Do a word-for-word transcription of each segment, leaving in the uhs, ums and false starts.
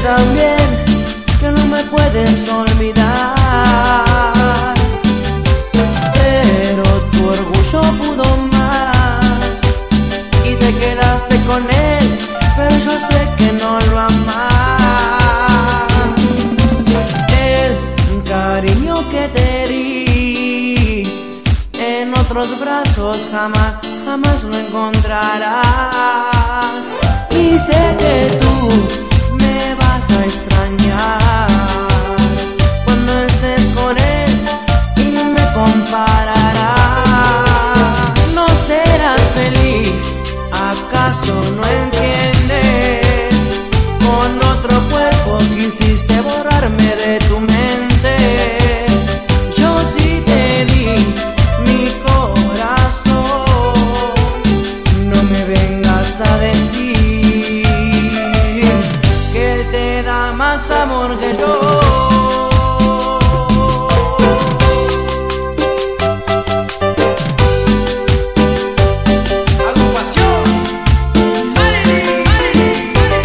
también que no me puedes olvidar, pero tu orgullo pudo más y te quedaste con él, pero yo sé que no lo amás. El cariño que te di en otros brazos jamás, jamás lo encontrarás. Y sé que tú me vas a extrañar cuando estés con él y me compararás. No serás feliz, ¿acaso no entiendes? Con otro cuerpo quisiste borrarme de tu mente. Yo sí te di mi corazón, no me vengas a decir más amor que yo. Agrupación Marilyn, Marilyn,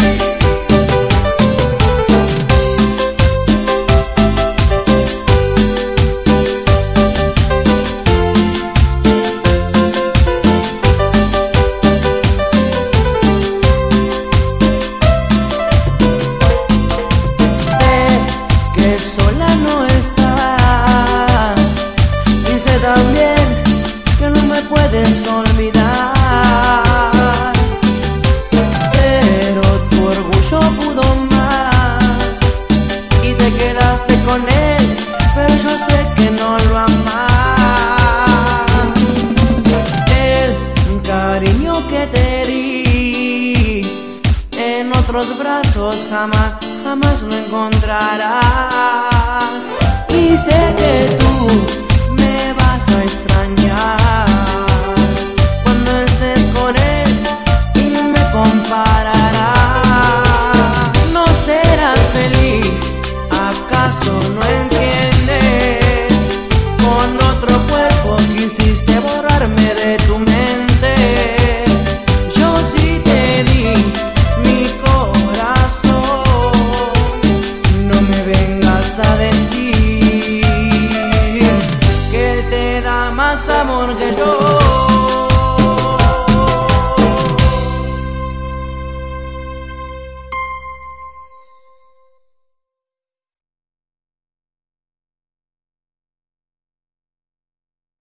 también que no me puedes olvidar, pero tu orgullo pudo más y te quedaste con él, pero yo sé que no lo amás. El cariño que te di en otros brazos jamás, jamás lo encontrarás. Y sé que tú me vas a extrañar cuando estés con él y me compararás. No serás feliz, ¿acaso no entiendes? Con otro cuerpo quisiste borrarme de tu mente. Yo sí te di mi corazón, no me vengas a decir más amor que yo.